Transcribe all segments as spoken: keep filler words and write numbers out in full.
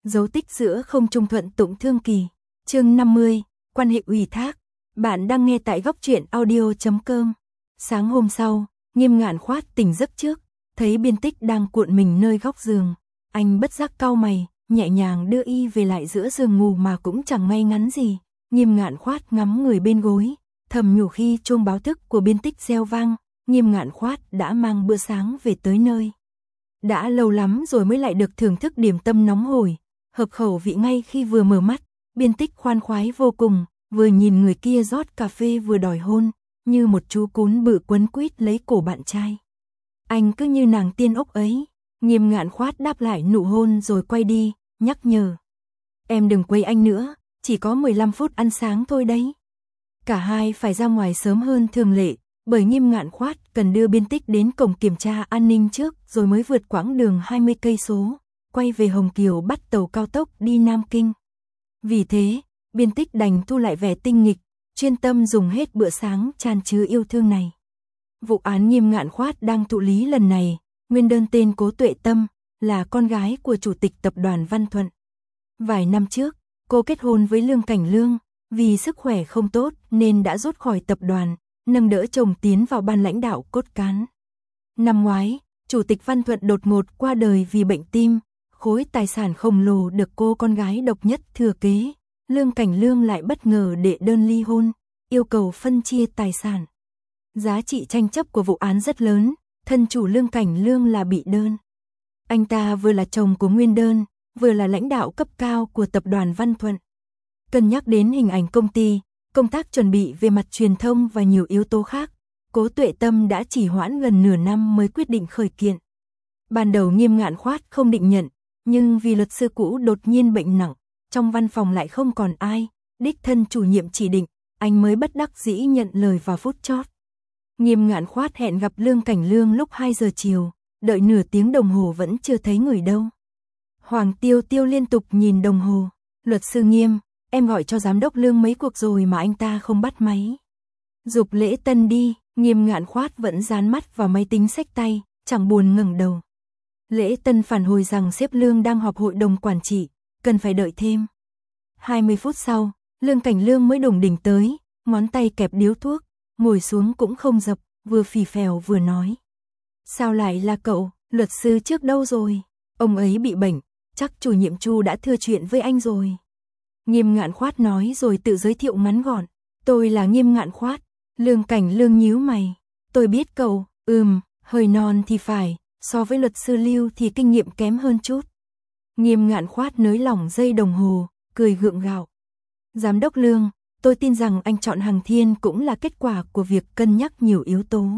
Dấu tích giữa không trung thuận tụng thương kỳ. Chương năm mươi, quan hệ ủy thác. Bạn đang nghe tại góc truyện audio chấm com. Sáng hôm sau, Nghiêm Ngạn Khoát tỉnh giấc trước, thấy Biên Tích đang cuộn mình nơi góc giường. Anh bất giác cau mày, nhẹ nhàng đưa y về lại giữa giường ngủ mà cũng chẳng ngay ngắn gì. Nghiêm Ngạn Khoát ngắm người bên gối, thầm nhủ khi chuông báo thức của Biên Tích reo vang, Nghiêm Ngạn Khoát đã mang bữa sáng về tới nơi. Đã lâu lắm rồi mới lại được thưởng thức điểm tâm nóng hổi, hợp khẩu vị ngay khi vừa mở mắt. Biên Tích khoan khoái vô cùng, vừa nhìn người kia rót cà phê vừa đòi hôn, như một chú cún bự quấn quýt lấy cổ bạn trai. Anh cứ như nàng tiên ốc ấy. Nghiêm Ngạn Khoát đáp lại nụ hôn rồi quay đi, nhắc nhở. Em đừng quấy anh nữa, chỉ có mười lăm phút ăn sáng thôi đấy. Cả hai phải ra ngoài sớm hơn thường lệ, bởi Nghiêm Ngạn Khoát cần đưa Biên Tích đến cổng kiểm tra an ninh trước rồi mới vượt quãng đường hai mươi cây số, quay về Hồng Kiều bắt tàu cao tốc đi Nam Kinh. Vì thế, Biên Tích đành thu lại vẻ tinh nghịch, chuyên tâm dùng hết bữa sáng tràn chứa yêu thương này. Vụ án Nghiêm Ngạn Khoát đang thụ lý lần này, nguyên đơn tên Cố Tuệ Tâm, là con gái của chủ tịch tập đoàn Văn Thuận. Vài năm trước, cô kết hôn với Lương Cảnh Lương, vì sức khỏe không tốt nên đã rút khỏi tập đoàn, nâng đỡ chồng tiến vào ban lãnh đạo cốt cán. Năm ngoái, chủ tịch Văn Thuận đột ngột qua đời vì bệnh tim, khối tài sản khổng lồ được cô con gái độc nhất thừa kế. Lương Cảnh Lương lại bất ngờ đệ đơn ly hôn, yêu cầu phân chia tài sản. Giá trị tranh chấp của vụ án rất lớn, thân chủ Lương Cảnh Lương là bị đơn. Anh ta vừa là chồng của nguyên đơn, vừa là lãnh đạo cấp cao của tập đoàn Văn Thuận. Cân nhắc đến hình ảnh công ty, công tác chuẩn bị về mặt truyền thông và nhiều yếu tố khác, Cố Tuệ Tâm đã trì hoãn gần nửa năm mới quyết định khởi kiện. Ban đầu Nghiêm Ngạn Khoát không định nhận, nhưng vì luật sư cũ đột nhiên bệnh nặng, trong văn phòng lại không còn ai, đích thân chủ nhiệm chỉ định, anh mới bất đắc dĩ nhận lời vào phút chót. Nghiêm Ngạn Khoát hẹn gặp Lương Cảnh Lương lúc hai giờ chiều, đợi nửa tiếng đồng hồ vẫn chưa thấy người đâu. Hoàng Tiêu Tiêu liên tục nhìn đồng hồ, luật sư Nghiêm, em gọi cho giám đốc Lương mấy cuộc rồi mà anh ta không bắt máy. Giục Lễ Tân đi. Nghiêm Ngạn Khoát vẫn dán mắt vào máy tính xách tay, chẳng buồn ngẩng đầu. Lễ Tân phản hồi rằng sếp Lương đang họp hội đồng quản trị, cần phải đợi thêm. hai mươi phút sau, Lương Cảnh Lương mới đủng đỉnh tới, ngón tay kẹp điếu thuốc, ngồi xuống cũng không dập, vừa phì phèo vừa nói. Sao lại là cậu, luật sư trước đâu rồi? Ông ấy bị bệnh, chắc chủ nhiệm Chu đã thưa chuyện với anh rồi. Nghiêm Ngạn Khoát nói rồi tự giới thiệu ngắn gọn. Tôi là Nghiêm Ngạn Khoát. Lương Cảnh Lương nhíu mày. Tôi biết cậu, ừm, hơi non thì phải, so với luật sư Lưu thì kinh nghiệm kém hơn chút. Nghiêm Ngạn Khoát nới lỏng dây đồng hồ, cười gượng gạo. Giám đốc Lương, tôi tin rằng anh chọn Hằng Thiên cũng là kết quả của việc cân nhắc nhiều yếu tố.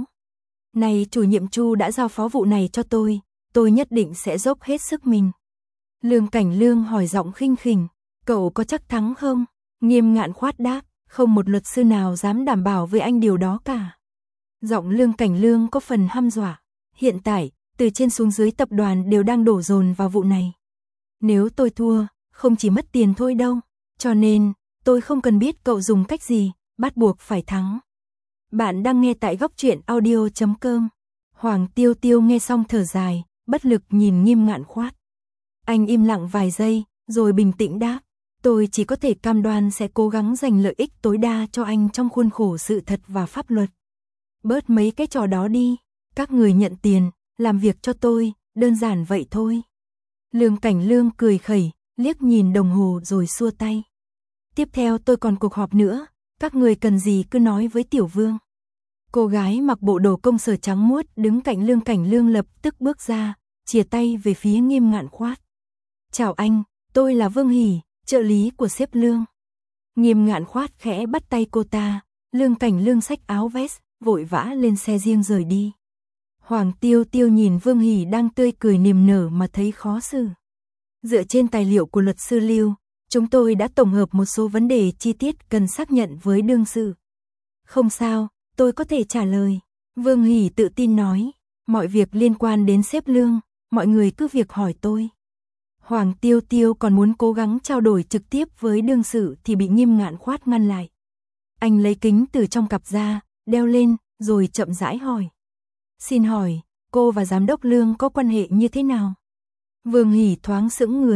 Này chủ nhiệm Chu đã giao phó vụ này cho tôi, tôi nhất định sẽ dốc hết sức mình. Lương Cảnh Lương hỏi giọng khinh khỉnh, cậu có chắc thắng không? Nghiêm Ngạn Khoát đáp, không một luật sư nào dám đảm bảo với anh điều đó cả. Giọng Lương Cảnh Lương có phần hăm dọa. Hiện tại, từ trên xuống dưới tập đoàn đều đang đổ dồn vào vụ này. Nếu tôi thua, không chỉ mất tiền thôi đâu. Cho nên, tôi không cần biết cậu dùng cách gì, bắt buộc phải thắng. Bạn đang nghe tại góc truyện audio chấm com. Hoàng Tiêu Tiêu nghe xong thở dài, bất lực nhìn Nghiêm Ngạn Khoát. Anh im lặng vài giây, rồi bình tĩnh đáp. Tôi chỉ có thể cam đoan sẽ cố gắng giành lợi ích tối đa cho anh trong khuôn khổ sự thật và pháp luật. Bớt mấy cái trò đó đi, các người nhận tiền, làm việc cho tôi, đơn giản vậy thôi. Lương Cảnh Lương cười khẩy, liếc nhìn đồng hồ rồi xua tay. Tiếp theo tôi còn cuộc họp nữa, các người cần gì cứ nói với Tiểu Vương. Cô gái mặc bộ đồ công sở trắng muốt đứng cạnh Lương Cảnh Lương lập tức bước ra, chìa tay về phía Nghiêm Ngạn Khoát. Chào anh, tôi là Vương Hỷ, trợ lý của sếp Lương. Nghiêm Ngạn Khoát khẽ bắt tay cô ta, Lương Cảnh Lương xách áo vest, vội vã lên xe riêng rời đi. Hoàng Tiêu Tiêu nhìn Vương Hỷ đang tươi cười niềm nở mà thấy khó xử. Dựa trên tài liệu của luật sư Lưu, chúng tôi đã tổng hợp một số vấn đề chi tiết cần xác nhận với đương sự. Không sao, tôi có thể trả lời. Vương Hỷ tự tin nói, mọi việc liên quan đến sếp Lương, mọi người cứ việc hỏi tôi. Hoàng Tiêu Tiêu còn muốn cố gắng trao đổi trực tiếp với đương sự thì bị Nghiêm Ngạn Khoát ngăn lại. Anh lấy kính từ trong cặp ra, đeo lên, rồi chậm rãi hỏi. Xin hỏi, cô và giám đốc Lương có quan hệ như thế nào? Vương Hỷ thoáng sững người,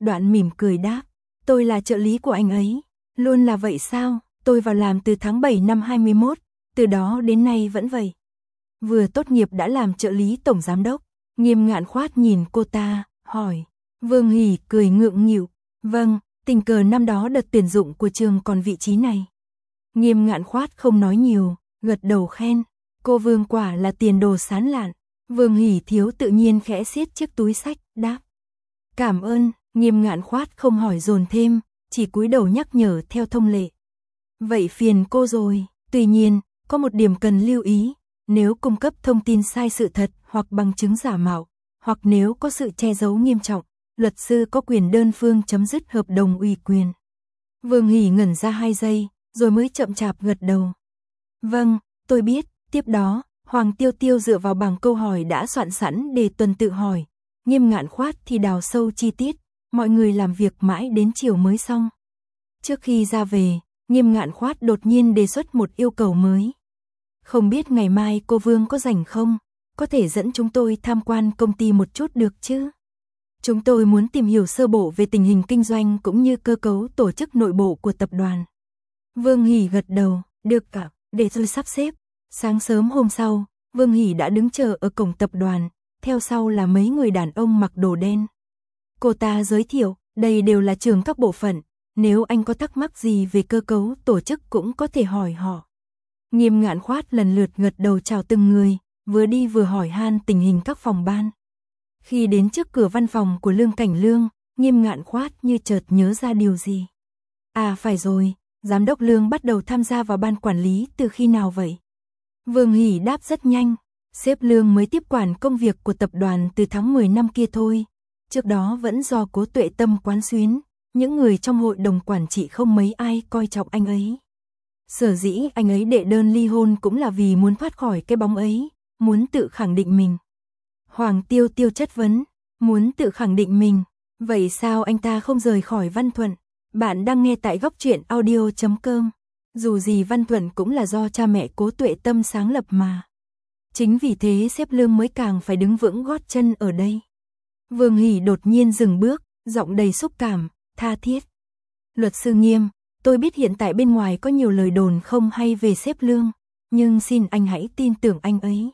Đoạn mỉm cười đáp, tôi là trợ lý của anh ấy. Luôn là vậy sao? Tôi vào làm từ tháng bảy năm hai mươi mốt, từ đó đến nay vẫn vậy. Vừa tốt nghiệp đã làm trợ lý tổng giám đốc. Nghiêm Ngạn Khoát nhìn cô ta, hỏi. Vương Hỷ cười ngượng nghịu, vâng, tình cờ năm đó đợt tuyển dụng của trường còn vị trí này. Nghiêm Ngạn Khoát không nói nhiều, gật đầu khen. Cô Vương quả là tiền đồ sáng lạn. Vương Hỷ thiếu tự nhiên khẽ siết chiếc túi xách, đáp. Cảm ơn. Nghiêm Ngạn Khoát không hỏi dồn thêm, chỉ cúi đầu nhắc nhở theo thông lệ. Vậy phiền cô rồi, tuy nhiên, có một điểm cần lưu ý, nếu cung cấp thông tin sai sự thật hoặc bằng chứng giả mạo, hoặc nếu có sự che giấu nghiêm trọng, luật sư có quyền đơn phương chấm dứt hợp đồng ủy quyền. Vương Hỷ ngẩn ra hai giây, rồi mới chậm chạp gật đầu. Vâng, tôi biết. Tiếp đó, Hoàng Tiêu Tiêu dựa vào bảng câu hỏi đã soạn sẵn để tuần tự hỏi. Nghiêm Ngạn Khoát thì đào sâu chi tiết, mọi người làm việc mãi đến chiều mới xong. Trước khi ra về, Nghiêm Ngạn Khoát đột nhiên đề xuất một yêu cầu mới. Không biết ngày mai cô Vương có rảnh không? Có thể dẫn chúng tôi tham quan công ty một chút được chứ? Chúng tôi muốn tìm hiểu sơ bộ về tình hình kinh doanh cũng như cơ cấu tổ chức nội bộ của tập đoàn. Vương Hỷ gật đầu, được cả, để tôi sắp xếp. Sáng sớm hôm sau, Vương Hỷ đã đứng chờ ở cổng tập đoàn, theo sau là mấy người đàn ông mặc đồ đen. Cô ta giới thiệu, đây đều là trưởng các bộ phận, nếu anh có thắc mắc gì về cơ cấu tổ chức cũng có thể hỏi họ. Nghiêm Ngạn Khoát lần lượt gật đầu chào từng người, vừa đi vừa hỏi han tình hình các phòng ban. Khi đến trước cửa văn phòng của Lương Cảnh Lương, Nghiêm Ngạn Khoát như chợt nhớ ra điều gì. À phải rồi, giám đốc Lương bắt đầu tham gia vào ban quản lý từ khi nào vậy? Vương Hỷ đáp rất nhanh, sếp Lương mới tiếp quản công việc của tập đoàn từ tháng mười năm kia thôi. Trước đó vẫn do Cố Tuệ Tâm quán xuyến, những người trong hội đồng quản trị không mấy ai coi trọng anh ấy. Sở dĩ anh ấy đệ đơn ly hôn cũng là vì muốn thoát khỏi cái bóng ấy, muốn tự khẳng định mình. Hoàng Tiêu Tiêu chất vấn, muốn tự khẳng định mình, vậy sao anh ta không rời khỏi Văn Thuận? Bạn đang nghe tại góc truyện audio chấm com. Dù gì Văn Thuận cũng là do cha mẹ Cố Tuệ Tâm sáng lập mà. Chính vì thế sếp Lương mới càng phải đứng vững gót chân ở đây. Vương Hỷ đột nhiên dừng bước, giọng đầy xúc cảm, tha thiết. Luật sư Nghiêm, tôi biết hiện tại bên ngoài có nhiều lời đồn không hay về sếp Lương, nhưng xin anh hãy tin tưởng anh ấy.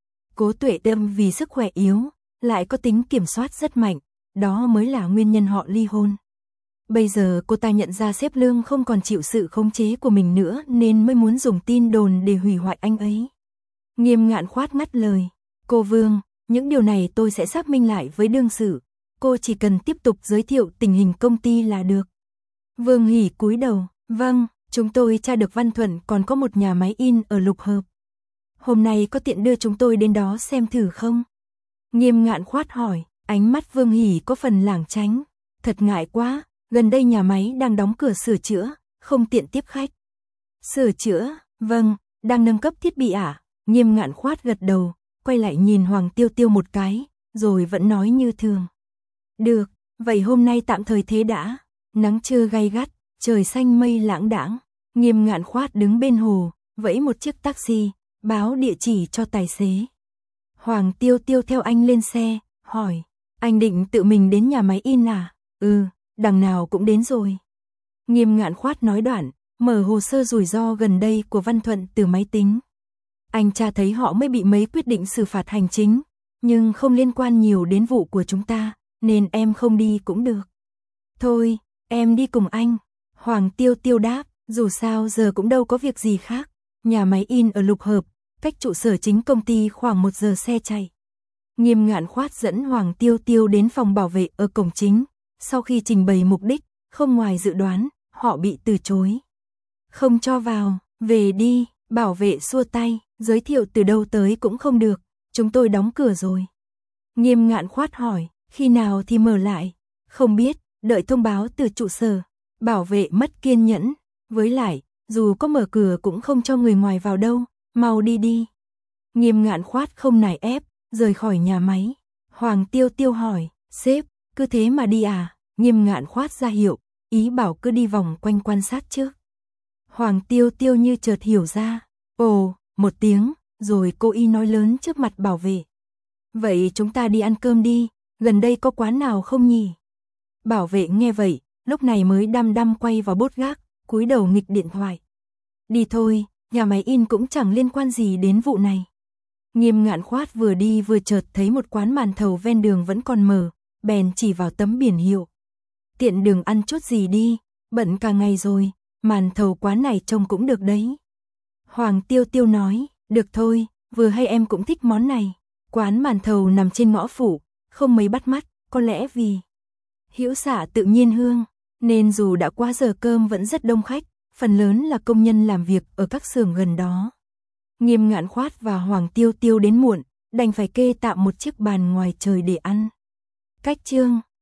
Cố Tuệ Tâm vì sức khỏe yếu, lại có tính kiểm soát rất mạnh, đó mới là nguyên nhân họ ly hôn. Bây giờ cô ta nhận ra sếp Lương không còn chịu sự khống chế của mình nữa nên mới muốn dùng tin đồn để hủy hoại anh ấy. Nghiêm Ngạn Khoát ngắt lời, cô Vương, những điều này tôi sẽ xác minh lại với đương sự, cô chỉ cần tiếp tục giới thiệu tình hình công ty là được. Vương Hỷ cúi đầu, vâng, chúng tôi tra được Văn Thuận còn có một nhà máy in ở Lục Hợp. Hôm nay có tiện đưa chúng tôi đến đó xem thử không? Nghiêm Ngạn Khoát hỏi, ánh mắt Vương Hỷ có phần lảng tránh, thật ngại quá, gần đây nhà máy đang đóng cửa sửa chữa, không tiện tiếp khách. Sửa chữa, vâng, đang nâng cấp thiết bị à? Nghiêm Ngạn Khoát gật đầu, quay lại nhìn Hoàng Tiêu Tiêu một cái, rồi vẫn nói như thường. Được, vậy hôm nay tạm thời thế đã. Nắng trưa gay gắt, trời xanh mây lãng đãng. Nghiêm Ngạn Khoát đứng bên hồ, vẫy một chiếc taxi, báo địa chỉ cho tài xế. Hoàng Tiêu Tiêu theo anh lên xe, hỏi, anh định tự mình đến nhà máy in à? Ừ, đằng nào cũng đến rồi. Nghiêm Ngạn Khoát nói đoạn, mở hồ sơ rủi ro gần đây của Văn Thuận từ máy tính. Anh tra thấy họ mới bị mấy quyết định xử phạt hành chính, nhưng không liên quan nhiều đến vụ của chúng ta, nên em không đi cũng được. Thôi, em đi cùng anh. Hoàng Tiêu Tiêu đáp, dù sao giờ cũng đâu có việc gì khác. Nhà máy in ở Lục Hợp, cách trụ sở chính công ty khoảng một giờ xe chạy. Nghiêm Ngạn Khoát dẫn Hoàng Tiêu Tiêu đến phòng bảo vệ ở cổng chính. Sau khi trình bày mục đích, không ngoài dự đoán, họ bị từ chối. Không cho vào, về đi, bảo vệ xua tay, giới thiệu từ đâu tới cũng không được, chúng tôi đóng cửa rồi. Nghiêm Ngạn Khoát hỏi, khi nào thì mở lại? Không biết, đợi thông báo từ trụ sở. Bảo vệ mất kiên nhẫn, với lại, dù có mở cửa cũng không cho người ngoài vào đâu, mau đi đi. Nghiêm Ngạn Khoát không nài ép, rời khỏi nhà máy. Hoàng Tiêu Tiêu hỏi, sếp, cứ thế mà đi à? Nghiêm Ngạn Khoát ra hiệu, ý bảo cứ đi vòng quanh quan sát trước. Hoàng Tiêu Tiêu như chợt hiểu ra, ồ, một tiếng, rồi cô y nói lớn trước mặt bảo vệ. Vậy chúng ta đi ăn cơm đi, gần đây có quán nào không nhỉ? Bảo vệ nghe vậy, lúc này mới đăm đăm quay vào bốt gác, cúi đầu nghịch điện thoại. Đi thôi, nhà máy in cũng chẳng liên quan gì đến vụ này. Nghiêm Ngạn Khoát vừa đi vừa chợt thấy một quán màn thầu ven đường vẫn còn mở, bèn chỉ vào tấm biển hiệu. Tiện đường ăn chút gì đi, bận cả ngày rồi, màn thầu quán này trông cũng được đấy. Hoàng Tiêu Tiêu nói, được thôi, vừa hay em cũng thích món này. Quán màn thầu nằm trên ngõ phủ, không mấy bắt mắt, có lẽ vì hữu xạ tự nhiên hương, nên dù đã qua giờ cơm vẫn rất đông khách, phần lớn là công nhân làm việc ở các xưởng gần đó. Nghiêm Ngạn Khoát và Hoàng Tiêu Tiêu đến muộn, đành phải kê tạm một chiếc bàn ngoài trời để ăn. Cách chương